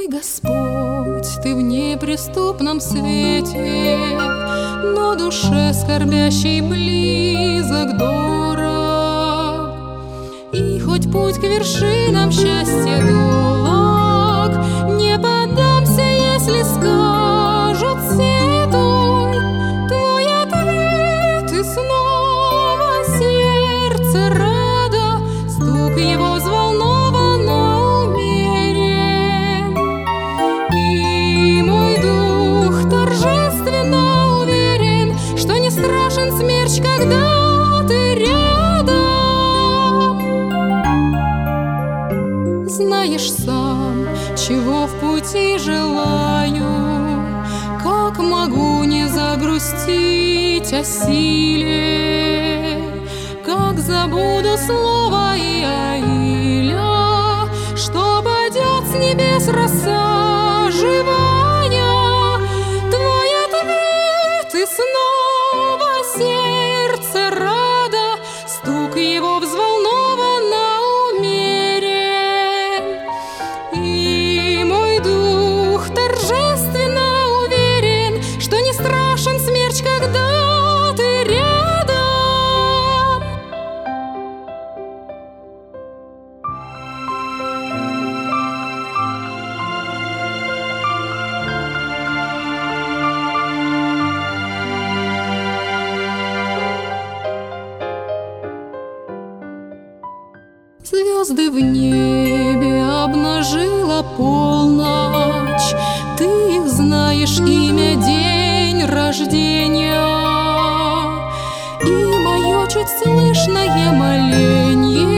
Мой Господь, Ты в неприступном свете, но душе скорбящей близок, дорог. И хоть путь к вершинам счастья долог, не поддамся, если скажут сетуй. Твой ответ и снова сердце рада, стук его взволнованно умерен. И мой дух торжественно уверен, что не страшен смерч, когда Ты рядом. Знаешь сам, чего в пути желаю, как могу не загрустить о силе, как забуду слово Иаиля, что падет с небес роса живая. Твой ответ и снова сердце рада, стук его взволнованно умерен. И мой дух торжественно уверен, что не страшен смерч, когда Ты рядом. Звезды в небе обнажила полночь, Ты их знаешь имя, день рождения. И мое чуть слышное моленье